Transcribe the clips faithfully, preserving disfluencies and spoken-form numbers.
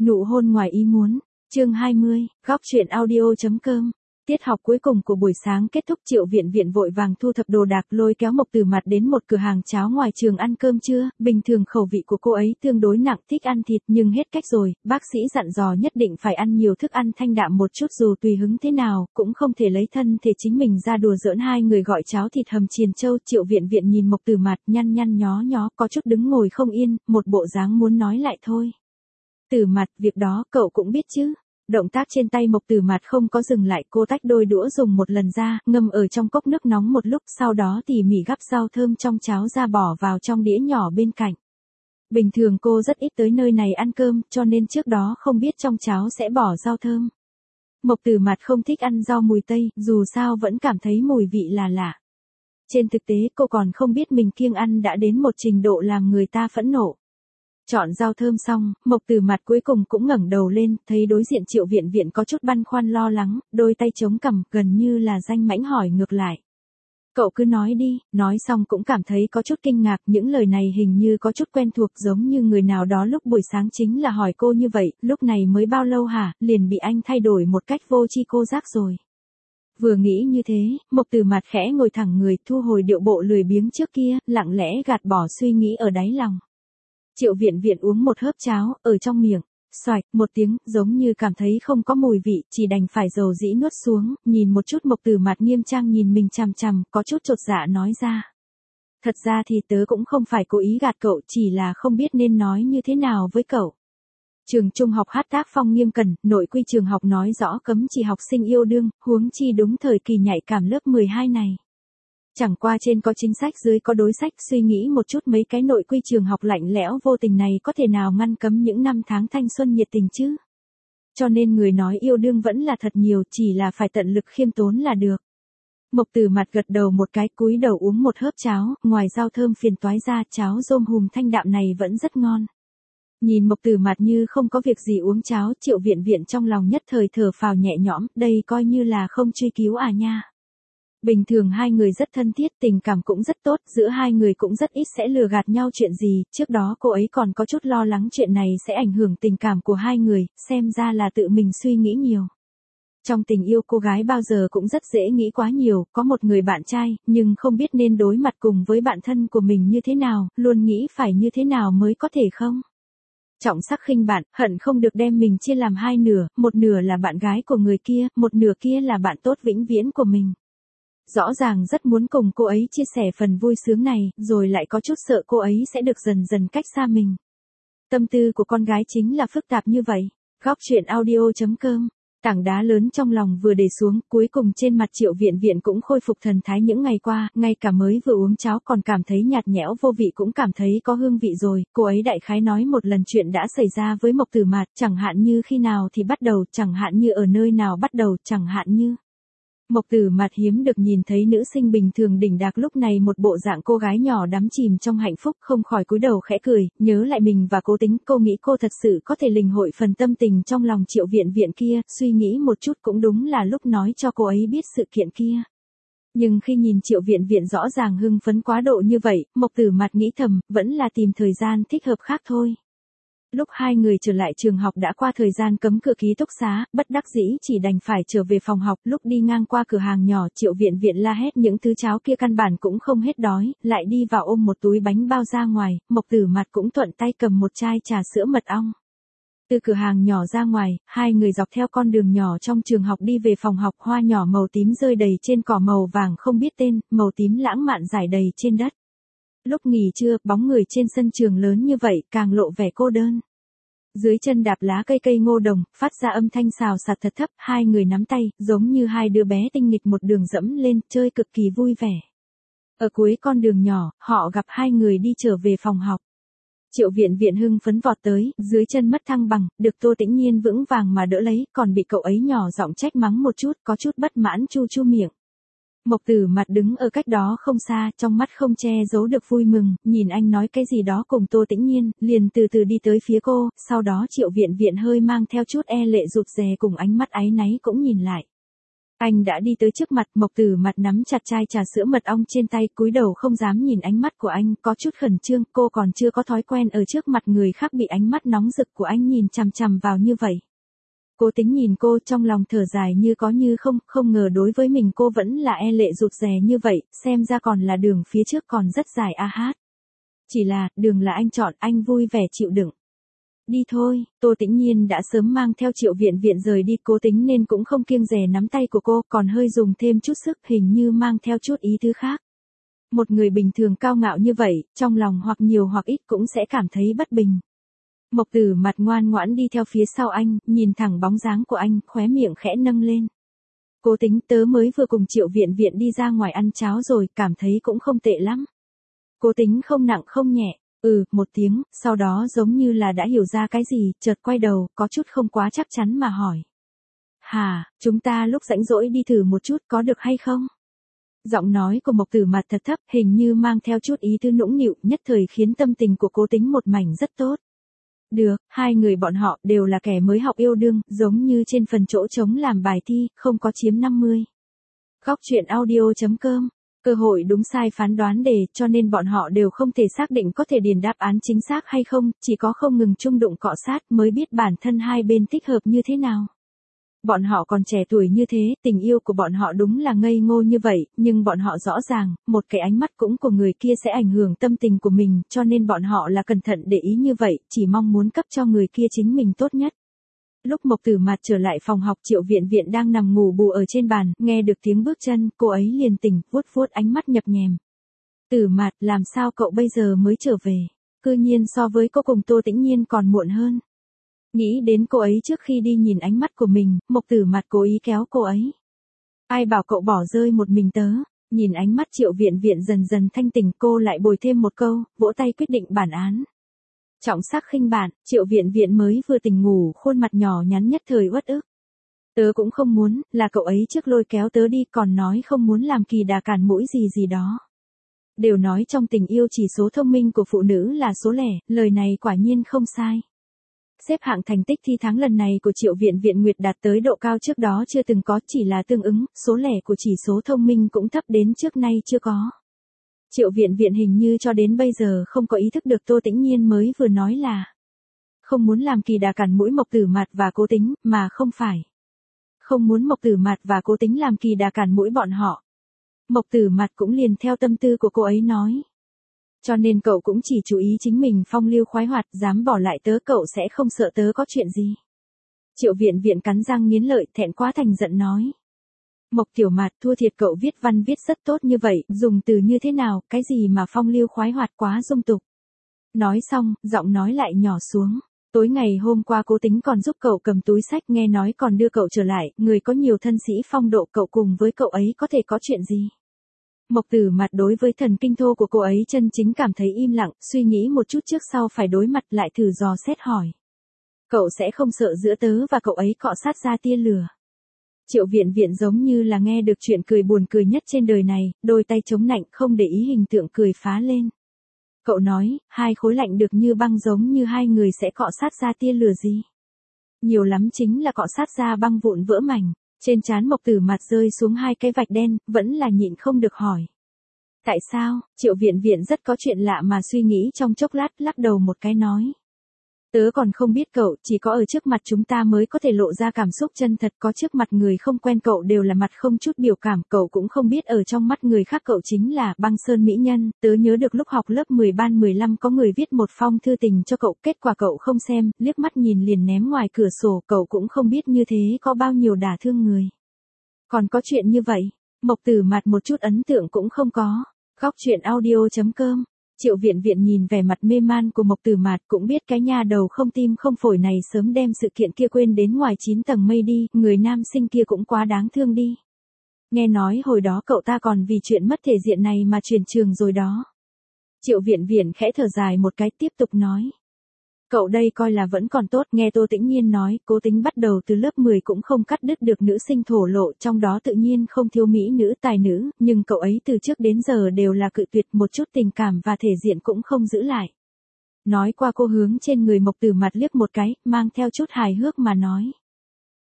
Nụ hôn ngoài ý muốn, chương hai mươi, góc truyện audio.com. Tiết học cuối cùng của buổi sáng kết thúc, Triệu Viện Viện vội vàng thu thập đồ đạc lôi kéo Mộc Tử Mạt đến một cửa hàng cháo ngoài trường ăn cơm trưa. Bình thường khẩu vị của cô ấy tương đối nặng, thích ăn thịt, nhưng hết cách rồi, bác sĩ dặn dò nhất định phải ăn nhiều thức ăn thanh đạm một chút, dù tùy hứng thế nào, cũng không thể lấy thân thể chính mình ra đùa giỡn. Hai người gọi cháo thịt hầm chiên châu. Triệu Viện Viện nhìn Mộc Tử Mạt nhăn nhăn nhó nhó, có chút đứng ngồi không yên, một bộ dáng muốn nói lại thôi. Tử Mạt, việc đó cậu cũng biết chứ. Động tác trên tay Mộc Tử Mạt không có dừng lại, cô tách đôi đũa dùng một lần ra, ngâm ở trong cốc nước nóng một lúc, sau đó tỉ mỉ gắp rau thơm trong cháo ra bỏ vào trong đĩa nhỏ bên cạnh. Bình thường cô rất ít tới nơi này ăn cơm, cho nên trước đó không biết trong cháo sẽ bỏ rau thơm. Mộc Tử Mạt không thích ăn rau mùi tây, dù sao vẫn cảm thấy mùi vị là lạ. Trên thực tế cô còn không biết mình kiêng ăn đã đến một trình độ làm người ta phẫn nộ. Chọn rau thơm xong, Mộc Tử Mạt cuối cùng cũng ngẩng đầu lên, thấy đối diện Triệu Viện Viện có chút băn khoăn lo lắng, đôi tay chống cằm, gần như là danh mãnh hỏi ngược lại. Cậu cứ nói đi, nói xong cũng cảm thấy có chút kinh ngạc, những lời này hình như có chút quen thuộc, giống như người nào đó lúc buổi sáng chính là hỏi cô như vậy, lúc này mới bao lâu hả, liền bị anh thay đổi một cách vô tri cô giác rồi. Vừa nghĩ như thế, Mộc Tử Mạt khẽ ngồi thẳng người, thu hồi điệu bộ lười biếng trước kia, lặng lẽ gạt bỏ suy nghĩ ở đáy lòng. Triệu Viện Viện uống một hớp cháo, ở trong miệng, xoạch, một tiếng, giống như cảm thấy không có mùi vị, chỉ đành phải dầu dĩ nuốt xuống, nhìn một chút Mộc Tử Mạt nghiêm trang nhìn mình chằm chằm, có chút chột dạ nói ra. Thật ra thì tớ cũng không phải cố ý gạt cậu, chỉ là không biết nên nói như thế nào với cậu. Trường trung học hát tác phong nghiêm cẩn, nội quy trường học nói rõ cấm chỉ học sinh yêu đương, huống chi đúng thời kỳ nhạy cảm lớp mười hai này. Chẳng qua trên có chính sách dưới có đối sách, suy nghĩ một chút mấy cái nội quy trường học lạnh lẽo vô tình này có thể nào ngăn cấm những năm tháng thanh xuân nhiệt tình chứ. Cho nên người nói yêu đương vẫn là thật nhiều, chỉ là phải tận lực khiêm tốn là được. Mộc Tử Mạt gật đầu một cái, cúi đầu uống một hớp cháo, ngoài rau thơm phiền toái ra, cháo rôm hùm thanh đạm này vẫn rất ngon. Nhìn Mộc Tử Mạt như không có việc gì uống cháo, Triệu Viện Viện trong lòng nhất thời thở phào nhẹ nhõm, đây coi như là không truy cứu à nha. Bình thường hai người rất thân thiết, tình cảm cũng rất tốt, giữa hai người cũng rất ít sẽ lừa gạt nhau chuyện gì, trước đó cô ấy còn có chút lo lắng chuyện này sẽ ảnh hưởng tình cảm của hai người, xem ra là tự mình suy nghĩ nhiều. Trong tình yêu cô gái bao giờ cũng rất dễ nghĩ quá nhiều, có một người bạn trai, nhưng không biết nên đối mặt cùng với bạn thân của mình như thế nào, luôn nghĩ phải như thế nào mới có thể không. Trọng sắc khinh bạn, hận không được đem mình chia làm hai nửa, một nửa là bạn gái của người kia, một nửa kia là bạn tốt vĩnh viễn của mình. Rõ ràng rất muốn cùng cô ấy chia sẻ phần vui sướng này, rồi lại có chút sợ cô ấy sẽ được dần dần cách xa mình. Tâm tư của con gái chính là phức tạp như vậy. Góc truyện audio.com. Tảng đá lớn trong lòng vừa để xuống, cuối cùng trên mặt Triệu Viện Viện cũng khôi phục thần thái những ngày qua, ngay cả mới vừa uống cháo còn cảm thấy nhạt nhẽo vô vị cũng cảm thấy có hương vị rồi. Cô ấy đại khái nói một lần chuyện đã xảy ra với Mộc Tử Mạt, chẳng hạn như khi nào thì bắt đầu, chẳng hạn như ở nơi nào bắt đầu, chẳng hạn như. Mộc Tử Mạt hiếm được nhìn thấy nữ sinh bình thường đỉnh đạc lúc này một bộ dạng cô gái nhỏ đắm chìm trong hạnh phúc, không khỏi cúi đầu khẽ cười, nhớ lại mình và Cố Tính, cô nghĩ cô thật sự có thể lĩnh hội phần tâm tình trong lòng Triệu Viện Viện kia, suy nghĩ một chút cũng đúng là lúc nói cho cô ấy biết sự kiện kia. Nhưng khi nhìn Triệu Viện Viện rõ ràng hưng phấn quá độ như vậy, Mộc Tử Mạt nghĩ thầm, vẫn là tìm thời gian thích hợp khác thôi. Lúc hai người trở lại trường học đã qua thời gian cấm cửa ký túc xá, bất đắc dĩ chỉ đành phải trở về phòng học, lúc đi ngang qua cửa hàng nhỏ, Triệu Viện Viện la hét những thứ cháo kia căn bản cũng không hết đói, lại đi vào ôm một túi bánh bao ra ngoài, Mộc Tử Mạt cũng thuận tay cầm một chai trà sữa mật ong. Từ cửa hàng nhỏ ra ngoài, hai người dọc theo con đường nhỏ trong trường học đi về phòng học, hoa nhỏ màu tím rơi đầy trên cỏ màu vàng không biết tên, màu tím lãng mạn rải đầy trên đất. Lúc nghỉ trưa, bóng người trên sân trường lớn như vậy, càng lộ vẻ cô đơn. Dưới chân đạp lá cây cây ngô đồng, phát ra âm thanh xào xạc thật thấp, hai người nắm tay, giống như hai đứa bé tinh nghịch một đường dẫm lên, chơi cực kỳ vui vẻ. Ở cuối con đường nhỏ, họ gặp hai người đi trở về phòng học. Triệu Viện Viện hưng phấn vọt tới, dưới chân mất thăng bằng, được Tô Tĩnh Nhiên vững vàng mà đỡ lấy, còn bị cậu ấy nhỏ giọng trách mắng một chút, có chút bất mãn chu chu miệng. Mộc Tử Mạt đứng ở cách đó không xa, trong mắt không che giấu được vui mừng, nhìn anh nói cái gì đó cùng Tô Tĩnh Nhiên, liền từ từ đi tới phía cô, sau đó Triệu Viện Viện hơi mang theo chút e lệ rụt rè cùng ánh mắt áy náy cũng nhìn lại. Anh đã đi tới trước mặt, Mộc Tử Mặt nắm chặt chai trà sữa mật ong trên tay, cúi đầu không dám nhìn ánh mắt của anh, có chút khẩn trương, cô còn chưa có thói quen ở trước mặt người khác bị ánh mắt nóng rực của anh nhìn chằm chằm vào như vậy. Cố Tính nhìn cô, trong lòng thở dài như có như không, không ngờ đối với mình cô vẫn là e lệ rụt rè như vậy, xem ra còn là đường phía trước còn rất dài a hát. Chỉ là, đường là anh chọn, anh vui vẻ chịu đựng. Đi thôi, Tô Tĩnh Nhiên đã sớm mang theo Triệu Viện Viện rời đi, Cố Tính nên cũng không kiêng dè nắm tay của cô, còn hơi dùng thêm chút sức, hình như mang theo chút ý tứ khác. Một người bình thường cao ngạo như vậy, trong lòng hoặc nhiều hoặc ít cũng sẽ cảm thấy bất bình. Mộc Tử Mặt ngoan ngoãn đi theo phía sau anh, nhìn thẳng bóng dáng của anh, khóe miệng khẽ nâng lên. Cố Tính, tớ mới vừa cùng Triệu Viện Viện đi ra ngoài ăn cháo rồi, cảm thấy cũng không tệ lắm. Cố Tính không nặng không nhẹ, ừ, một tiếng, sau đó giống như là đã hiểu ra cái gì, chợt quay đầu, có chút không quá chắc chắn mà hỏi. Hà, chúng ta lúc rảnh rỗi đi thử một chút có được hay không? Giọng nói của Mộc Tử Mặt thật thấp, hình như mang theo chút ý tứ nũng nịu, nhất thời khiến tâm tình của Cố Tính một mảnh rất tốt. Được, hai người bọn họ đều là kẻ mới học yêu đương, giống như trên phần chỗ trống làm bài thi, không có chiếm năm mươi. Góc truyện audio chấm com, cơ hội đúng sai phán đoán đề, cho nên bọn họ đều không thể xác định có thể điền đáp án chính xác hay không, chỉ có không ngừng chung đụng cọ sát mới biết bản thân hai bên thích hợp như thế nào. Bọn họ còn trẻ tuổi như thế, tình yêu của bọn họ đúng là ngây ngô như vậy, nhưng bọn họ rõ ràng, một cái ánh mắt cũng của người kia sẽ ảnh hưởng tâm tình của mình, cho nên bọn họ là cẩn thận để ý như vậy, chỉ mong muốn cấp cho người kia chính mình tốt nhất. Lúc Mộc Tử Mặt trở lại phòng học, Triệu Viện Viện đang nằm ngủ bù ở trên bàn, nghe được tiếng bước chân, cô ấy liền tỉnh, vuốt vuốt ánh mắt nhập nhèm. Tử Mặt, làm sao cậu bây giờ mới trở về? Cư nhiên so với cô cùng Tô Tĩnh Nhiên còn muộn hơn. Nghĩ đến cô ấy trước khi đi nhìn ánh mắt của mình, Mộc Tử Mặt cố ý kéo cô ấy. Ai bảo cậu bỏ rơi một mình tớ? Nhìn ánh mắt Triệu Viện Viện dần dần thanh tỉnh, cô lại bồi thêm một câu, vỗ tay quyết định bản án. Trọng sắc khinh bạn, Triệu Viện Viện mới vừa tỉnh ngủ, khuôn mặt nhỏ nhắn nhất thời uất ức. Tớ cũng không muốn, là cậu ấy trước lôi kéo tớ đi, còn nói không muốn làm kỳ đà cản mũi gì gì đó. Đều nói trong tình yêu chỉ số thông minh của phụ nữ là số lẻ, lời này quả nhiên không sai. Xếp hạng thành tích thi thắng lần này của Triệu Viện Viện Nguyệt đạt tới độ cao trước đó chưa từng có, chỉ là tương ứng, số lẻ của chỉ số thông minh cũng thấp đến trước nay chưa có. Triệu Viện Viện hình như cho đến bây giờ không có ý thức được Tô Tĩnh Nhiên mới vừa nói là không muốn làm kỳ đà cản mũi Mộc Tử Mặt và Cố Tính, mà không phải không muốn Mộc Tử Mặt và Cố Tính làm kỳ đà cản mũi bọn họ. Mộc Tử Mặt cũng liền theo tâm tư của cô ấy nói. Cho nên cậu cũng chỉ chú ý chính mình phong lưu khoái hoạt, dám bỏ lại tớ, cậu sẽ không sợ tớ có chuyện gì. Triệu Viện Viện cắn răng nghiến lợi, thẹn quá thành giận nói. Mộc Tiểu Mạt, thua thiệt cậu viết văn viết rất tốt như vậy, dùng từ như thế nào, cái gì mà phong lưu khoái hoạt quá dung tục. Nói xong, giọng nói lại nhỏ xuống. Tối ngày hôm qua Cố Tính còn giúp cậu cầm túi sách, nghe nói còn đưa cậu trở lại, người có nhiều thân sĩ phong độ, cậu cùng với cậu ấy có thể có chuyện gì. Mộc Tử Mặt đối với thần kinh thô của cô ấy chân chính cảm thấy im lặng, suy nghĩ một chút trước sau phải đối mặt, lại thử dò xét hỏi. Cậu sẽ không sợ giữa tớ và cậu ấy cọ sát ra tia lửa. Triệu Viện Viện giống như là nghe được chuyện cười buồn cười nhất trên đời này, đôi tay chống nạnh không để ý hình tượng cười phá lên. Cậu nói, hai khối lạnh được như băng giống như hai người sẽ cọ sát ra tia lửa gì? Nhiều lắm chính là cọ sát ra băng vụn vỡ mảnh. Trên trán Mộc Tử Mặt rơi xuống hai cái vạch đen, vẫn là nhịn không được hỏi. Tại sao? Triệu Viện Viện rất có chuyện lạ mà suy nghĩ trong chốc lát, lắc đầu một cái nói. Tớ còn không biết cậu, chỉ có ở trước mặt chúng ta mới có thể lộ ra cảm xúc chân thật, có trước mặt người không quen cậu đều là mặt không chút biểu cảm, cậu cũng không biết ở trong mắt người khác cậu chính là băng sơn mỹ nhân. Tớ nhớ được lúc học lớp mười ban mười lăm có người viết một phong thư tình cho cậu, kết quả cậu không xem, liếc mắt nhìn liền ném ngoài cửa sổ, cậu cũng không biết như thế có bao nhiêu đả thương người. Còn có chuyện như vậy, Mộc Tử Mặt một chút ấn tượng cũng không có. Góc truyện audio chấm com. Triệu Viện Viện nhìn vẻ mặt mê man của Mộc Tử Mạt cũng biết cái nha đầu không tim không phổi này sớm đem sự kiện kia quên đến ngoài chín tầng mây đi, người nam sinh kia cũng quá đáng thương đi. Nghe nói hồi đó cậu ta còn vì chuyện mất thể diện này mà chuyển trường rồi đó. Triệu Viện Viện khẽ thở dài một cái tiếp tục nói. Cậu đây coi là vẫn còn tốt, nghe Tô Tĩnh Nhiên nói, Cố Tính bắt đầu từ lớp mười cũng không cắt đứt được nữ sinh thổ lộ, trong đó tự nhiên không thiếu mỹ nữ tài nữ, nhưng cậu ấy từ trước đến giờ đều là cự tuyệt, một chút tình cảm và thể diện cũng không giữ lại. Nói qua cô hướng trên người Mộc Tử Mặt liếc một cái, mang theo chút hài hước mà nói.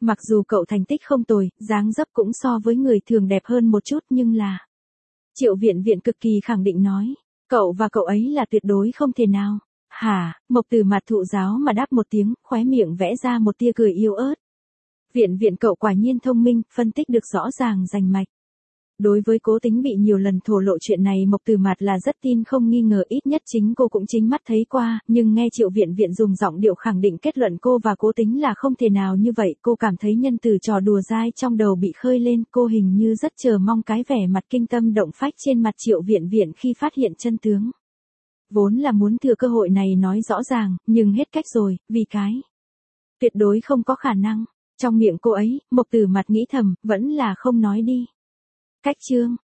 mặc dù cậu thành tích không tồi, dáng dấp cũng so với người thường đẹp hơn một chút nhưng là... Triệu Viện Viện cực kỳ khẳng định nói, cậu và cậu ấy là tuyệt đối không thể nào. Hả, Mộc Từ Mạt thụ giáo mà đáp một tiếng, khóe miệng vẽ ra một tia cười yếu ớt. Viện Viện cậu quả nhiên thông minh, phân tích được rõ ràng rành mạch. Đối với Cố Tính bị nhiều lần thổ lộ chuyện này Mộc Từ Mạt là rất tin không nghi ngờ, ít nhất chính cô cũng chính mắt thấy qua, nhưng nghe Triệu Viện Viện dùng giọng điệu khẳng định kết luận cô và Cố Tính là không thể nào như vậy, cô cảm thấy nhân từ trò đùa dai trong đầu bị khơi lên, cô hình như rất chờ mong cái vẻ mặt kinh tâm động phách trên mặt Triệu Viện Viện khi phát hiện chân tướng. Vốn là muốn thừa cơ hội này nói rõ ràng, nhưng hết cách rồi, vì cái tuyệt đối không có khả năng. Trong miệng cô ấy, Mộc Từ Mạt nghĩ thầm, vẫn là không nói đi. Cách chương